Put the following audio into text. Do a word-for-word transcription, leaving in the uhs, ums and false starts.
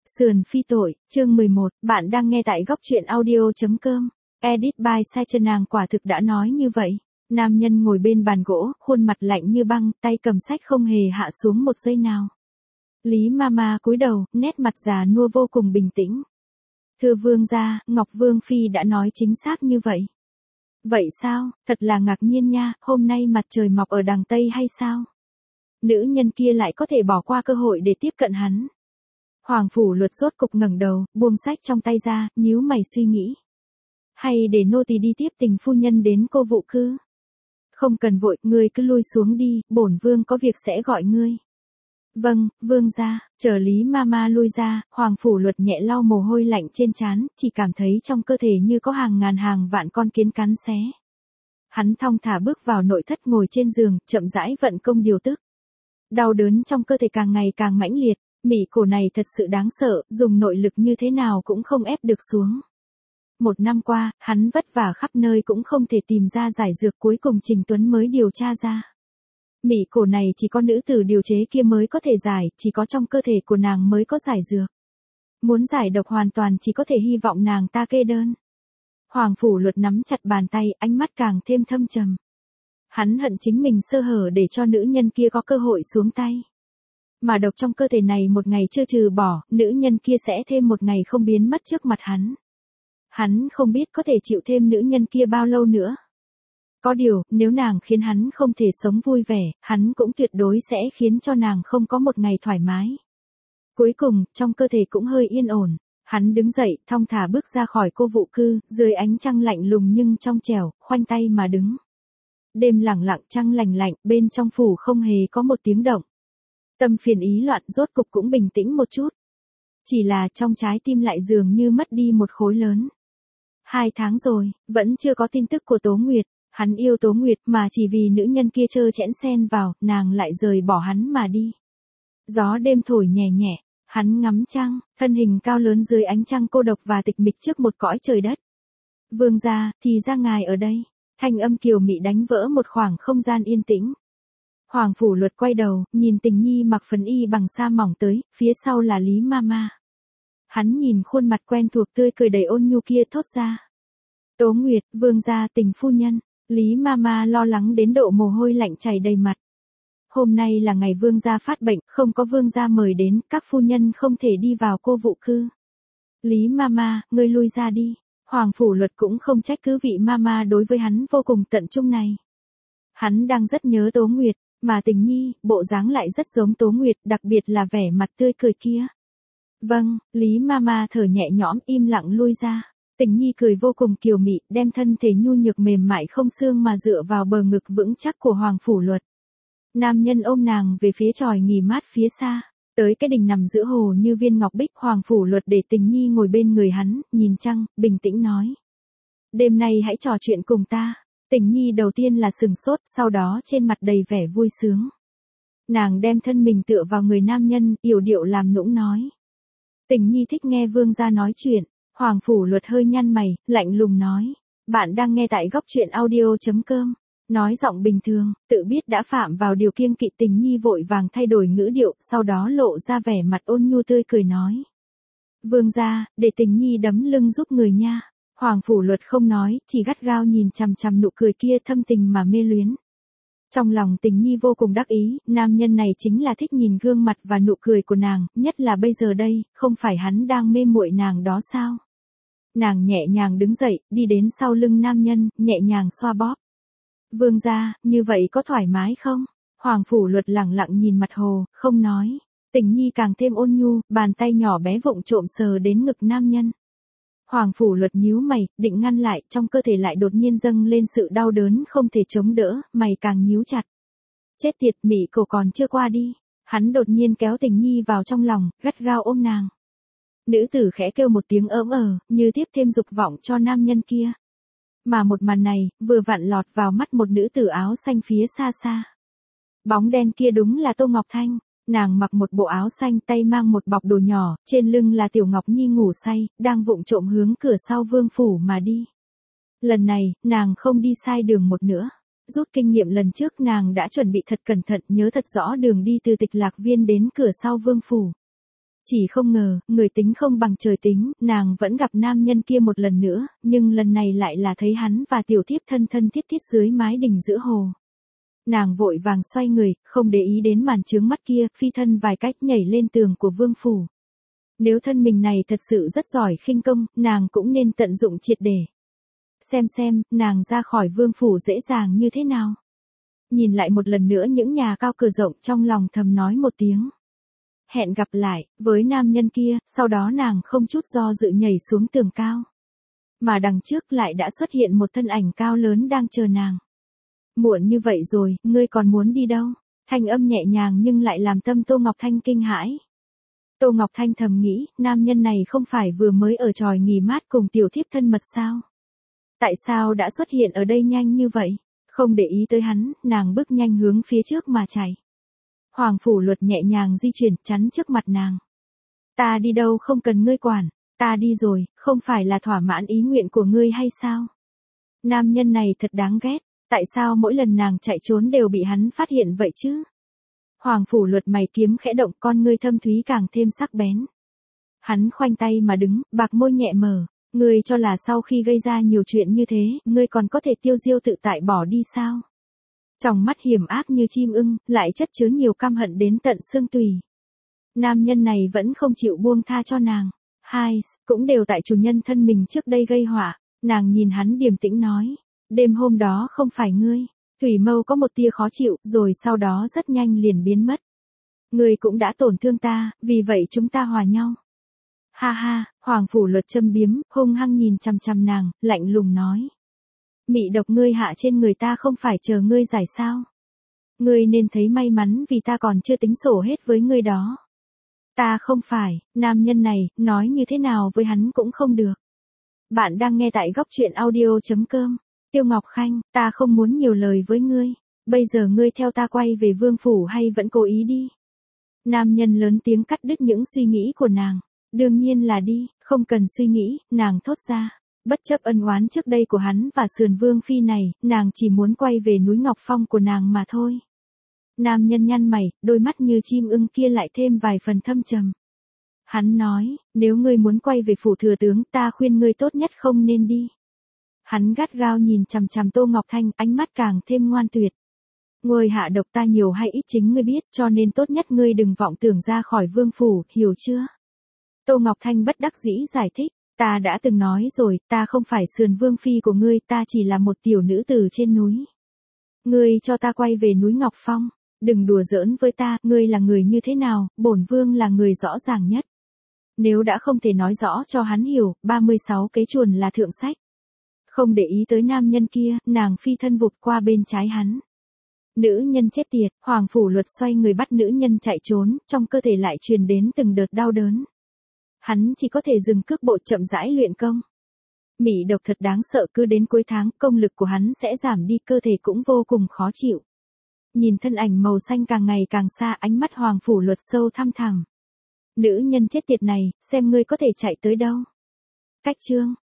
Sườn phi tội, chương mười một, bạn đang nghe tại góc truyện audio.com. Edit by Sai Trần. Nàng quả thực đã nói như vậy. Nam nhân ngồi bên bàn gỗ, khuôn mặt lạnh như băng, tay cầm sách không hề hạ xuống một giây nào. Lý Mama cúi đầu, nét mặt già nua vô cùng bình tĩnh. Thưa vương gia, Ngọc Vương Phi đã nói chính xác như vậy. Vậy sao, thật là ngạc nhiên nha, hôm nay mặt trời mọc ở đằng Tây hay sao? Nữ nhân kia lại có thể bỏ qua cơ hội để tiếp cận hắn. Hoàng Phủ Luật rốt cục ngẩng đầu, buông sách trong tay ra, nhíu mày suy nghĩ. Hay để nô tỳ đi tiếp tình phu nhân đến cô vụ cư? Không cần vội, ngươi cứ lui xuống đi, bổn vương có việc sẽ gọi ngươi. Vâng, vương gia. Chờ Lý Mama lui ra, Hoàng Phủ Luật nhẹ lau mồ hôi lạnh trên trán, chỉ cảm thấy trong cơ thể như có hàng ngàn hàng vạn con kiến cắn xé. Hắn thong thả bước vào nội thất, ngồi trên giường, chậm rãi vận công điều tức. Đau đớn trong cơ thể càng ngày càng mãnh liệt. Mị cổ này thật sự đáng sợ, dùng nội lực như thế nào cũng không ép được xuống. Một năm qua, hắn vất vả khắp nơi cũng không thể tìm ra giải dược, cuối cùng Trình Tuấn mới điều tra ra. Mị cổ này chỉ có nữ tử điều chế kia mới có thể giải, chỉ có trong cơ thể của nàng mới có giải dược. Muốn giải độc hoàn toàn chỉ có thể hy vọng nàng ta kê đơn. Hoàng Phủ Luật nắm chặt bàn tay, ánh mắt càng thêm thâm trầm. Hắn hận chính mình sơ hở để cho nữ nhân kia có cơ hội xuống tay. Mà độc trong cơ thể này một ngày chưa trừ bỏ, nữ nhân kia sẽ thêm một ngày không biến mất trước mặt hắn. Hắn không biết có thể chịu thêm nữ nhân kia bao lâu nữa. Có điều, nếu nàng khiến hắn không thể sống vui vẻ, hắn cũng tuyệt đối sẽ khiến cho nàng không có một ngày thoải mái. Cuối cùng, trong cơ thể cũng hơi yên ổn. Hắn đứng dậy, thong thả bước ra khỏi cô vụ cư, dưới ánh trăng lạnh lùng nhưng trong trẻo, khoanh tay mà đứng. Đêm lặng lặng, trăng lành lạnh, bên trong phủ không hề có một tiếng động. Tâm phiền ý loạn rốt cục cũng bình tĩnh một chút. Chỉ là trong trái tim lại dường như mất đi một khối lớn. Hai tháng rồi, vẫn chưa có tin tức của Tố Nguyệt. Hắn yêu Tố Nguyệt mà chỉ vì nữ nhân kia trơ chẽn xen vào, nàng lại rời bỏ hắn mà đi. Gió đêm thổi nhẹ nhẹ, hắn ngắm trăng, thân hình cao lớn dưới ánh trăng cô độc và tịch mịch trước một cõi trời đất. Vương gia, thì ra ngài ở đây. Thanh âm kiều mị đánh vỡ một khoảng không gian yên tĩnh. Hoàng Phủ Luật quay đầu, nhìn Tình Nhi mặc phần y bằng sa mỏng tới, phía sau là Lý Mama. Hắn nhìn khuôn mặt quen thuộc tươi cười đầy ôn nhu kia thốt ra. Tố Nguyệt, vương gia, Tình phu nhân. Lý Mama lo lắng đến độ mồ hôi lạnh chảy đầy mặt. Hôm nay là ngày vương gia phát bệnh, không có vương gia mời đến, các phu nhân không thể đi vào cô vụ cư. Lý Mama, ngươi lui ra đi. Hoàng Phủ Luật cũng không trách cứ vị Mama đối với hắn vô cùng tận trung này. Hắn đang rất nhớ Tố Nguyệt. Mà Tình Nhi, bộ dáng lại rất giống Tố Nguyệt, đặc biệt là vẻ mặt tươi cười kia. Vâng, Lý Mama thở nhẹ nhõm, im lặng lui ra. Tình Nhi cười vô cùng kiều mị, đem thân thể nhu nhược mềm mại không xương mà dựa vào bờ ngực vững chắc của Hoàng Phủ Luật. Nam nhân ôm nàng về phía chòi nghỉ mát phía xa. Tới cái đình nằm giữa hồ như viên ngọc bích, Hoàng Phủ Luật để Tình Nhi ngồi bên người hắn, nhìn trăng, bình tĩnh nói. Đêm nay hãy trò chuyện cùng ta. Tình Nhi đầu tiên là sừng sốt, sau đó trên mặt đầy vẻ vui sướng. Nàng đem thân mình tựa vào người nam nhân, yểu điệu làm nũng nói. Tình Nhi thích nghe vương gia nói chuyện. Hoàng Phủ Luật hơi nhăn mày, lạnh lùng nói. Bạn đang nghe tại góc truyện audio.com. Nói giọng bình thường, tự biết đã phạm vào điều kiêng kỵ. Tình Nhi vội vàng thay đổi ngữ điệu, sau đó lộ ra vẻ mặt ôn nhu tươi cười nói. Vương gia, để Tình Nhi đấm lưng giúp người nha. Hoàng Phủ Luật không nói, chỉ gắt gao nhìn chằm chằm nụ cười kia thâm tình mà mê luyến. Trong lòng Tình Nhi vô cùng đắc ý, nam nhân này chính là thích nhìn gương mặt và nụ cười của nàng, nhất là bây giờ đây, không phải hắn đang mê muội nàng đó sao? Nàng nhẹ nhàng đứng dậy, đi đến sau lưng nam nhân, nhẹ nhàng xoa bóp. Vương gia, như vậy có thoải mái không? Hoàng Phủ Luật lặng lặng nhìn mặt hồ, không nói. Tình Nhi càng thêm ôn nhu, bàn tay nhỏ bé vụng trộm sờ đến ngực nam nhân. Hoàng Phủ Luật nhíu mày, định ngăn lại, trong cơ thể lại đột nhiên dâng lên sự đau đớn không thể chống đỡ, mày càng nhíu chặt. Chết tiệt, mị cổ còn chưa qua đi. Hắn đột nhiên kéo Tình Nhi vào trong lòng, gắt gao ôm nàng. Nữ tử khẽ kêu một tiếng ớm ờ, như tiếp thêm dục vọng cho nam nhân kia. Mà một màn này, vừa vặn lọt vào mắt một nữ tử áo xanh phía xa xa. Bóng đen kia đúng là Tô Ngọc Thanh. Nàng mặc một bộ áo xanh, tay mang một bọc đồ nhỏ, trên lưng là Tiểu Ngọc Nhi ngủ say, đang vụng trộm hướng cửa sau vương phủ mà đi. Lần này, nàng không đi sai đường một nữa. Rút kinh nghiệm lần trước nàng đã chuẩn bị thật cẩn thận, nhớ thật rõ đường đi từ Tịch Lạc Viên đến cửa sau vương phủ. Chỉ không ngờ, người tính không bằng trời tính, nàng vẫn gặp nam nhân kia một lần nữa, nhưng lần này lại là thấy hắn và tiểu thiếp thân thân thiết thiết dưới mái đình giữa hồ. Nàng vội vàng xoay người, không để ý đến màn chướng mắt kia, phi thân vài cách nhảy lên tường của vương phủ. Nếu thân mình này thật sự rất giỏi khinh công, nàng cũng nên tận dụng triệt để. Xem xem, nàng ra khỏi vương phủ dễ dàng như thế nào. Nhìn lại một lần nữa những nhà cao cửa rộng, trong lòng thầm nói một tiếng. Hẹn gặp lại, với nam nhân kia, sau đó nàng không chút do dự nhảy xuống tường cao. Mà đằng trước lại đã xuất hiện một thân ảnh cao lớn đang chờ nàng. Muộn như vậy rồi, ngươi còn muốn đi đâu? Thanh âm nhẹ nhàng nhưng lại làm tâm Tô Ngọc Thanh kinh hãi. Tô Ngọc Thanh thầm nghĩ, nam nhân này không phải vừa mới ở tròi nghỉ mát cùng tiểu thiếp thân mật sao? Tại sao đã xuất hiện ở đây nhanh như vậy? Không để ý tới hắn, nàng bước nhanh hướng phía trước mà chạy. Hoàng Phủ Luật nhẹ nhàng di chuyển, chắn trước mặt nàng. Ta đi đâu không cần ngươi quản, ta đi rồi, không phải là thỏa mãn ý nguyện của ngươi hay sao? Nam nhân này thật đáng ghét, tại sao mỗi lần nàng chạy trốn đều bị hắn phát hiện vậy chứ? Hoàng Phủ Luật mày kiếm khẽ động, con ngươi thâm thúy càng thêm sắc bén. Hắn khoanh tay mà đứng, bạc môi nhẹ mở, ngươi cho là sau khi gây ra nhiều chuyện như thế, ngươi còn có thể tiêu diêu tự tại bỏ đi sao? Trong mắt hiểm ác như chim ưng, lại chất chứa nhiều căm hận đến tận xương tùy. Nam nhân này vẫn không chịu buông tha cho nàng. Hai, cũng đều tại chủ nhân thân mình trước đây gây họa. Nàng nhìn hắn điềm tĩnh nói. Đêm hôm đó không phải ngươi. Thủy Mâu có một tia khó chịu, rồi sau đó rất nhanh liền biến mất. Ngươi cũng đã tổn thương ta, vì vậy chúng ta hòa nhau. Ha ha, Hoàng Phủ Luật châm biếm, hung hăng nhìn chằm chằm nàng, lạnh lùng nói. Mị độc ngươi hạ trên người ta không phải chờ ngươi giải sao? Ngươi nên thấy may mắn vì ta còn chưa tính sổ hết với ngươi đó. Ta không phải, nam nhân này, nói như thế nào với hắn cũng không được. Bạn đang nghe tại góc truyện audio.com. Tiêu Ngọc Khanh, ta không muốn nhiều lời với ngươi. Bây giờ ngươi theo ta quay về vương phủ hay vẫn cố ý đi? Nam nhân lớn tiếng cắt đứt những suy nghĩ của nàng. Đương nhiên là đi, không cần suy nghĩ, nàng thốt ra. Bất chấp ân oán trước đây của hắn và sườn vương phi này, nàng chỉ muốn quay về núi Ngọc Phong của nàng mà thôi. Nam nhân nhăn mày, đôi mắt như chim ưng kia lại thêm vài phần thâm trầm. Hắn nói, nếu ngươi muốn quay về phủ thừa tướng, ta khuyên ngươi tốt nhất không nên đi. Hắn gắt gao nhìn chằm chằm Tô Ngọc Thanh, ánh mắt càng thêm ngoan tuyệt. Ngươi hạ độc ta nhiều hay ít chính ngươi biết, cho nên tốt nhất ngươi đừng vọng tưởng ra khỏi vương phủ, hiểu chưa? Tô Ngọc Thanh bất đắc dĩ giải thích. Ta đã từng nói rồi, ta không phải sườn vương phi của ngươi, ta chỉ là một tiểu nữ tử trên núi. Ngươi cho ta quay về núi Ngọc Phong, đừng đùa giỡn với ta, ngươi là người như thế nào, bổn vương là người rõ ràng nhất. Nếu đã không thể nói rõ cho hắn hiểu, ba mươi sáu kế chuồn là thượng sách. Không để ý tới nam nhân kia, nàng phi thân vụt qua bên trái hắn. Nữ nhân chết tiệt, Hoàng Phủ Luật xoay người bắt nữ nhân chạy trốn, trong cơ thể lại truyền đến từng đợt đau đớn. Hắn chỉ có thể dừng cước bộ chậm rãi luyện công. Mị độc thật đáng sợ, cứ đến cuối tháng, công lực của hắn sẽ giảm đi, cơ thể cũng vô cùng khó chịu. Nhìn thân ảnh màu xanh càng ngày càng xa, ánh mắt Hoàng Phủ Luật sâu thăm thẳm. Nữ nhân chết tiệt này, xem ngươi có thể chạy tới đâu. Cách chương.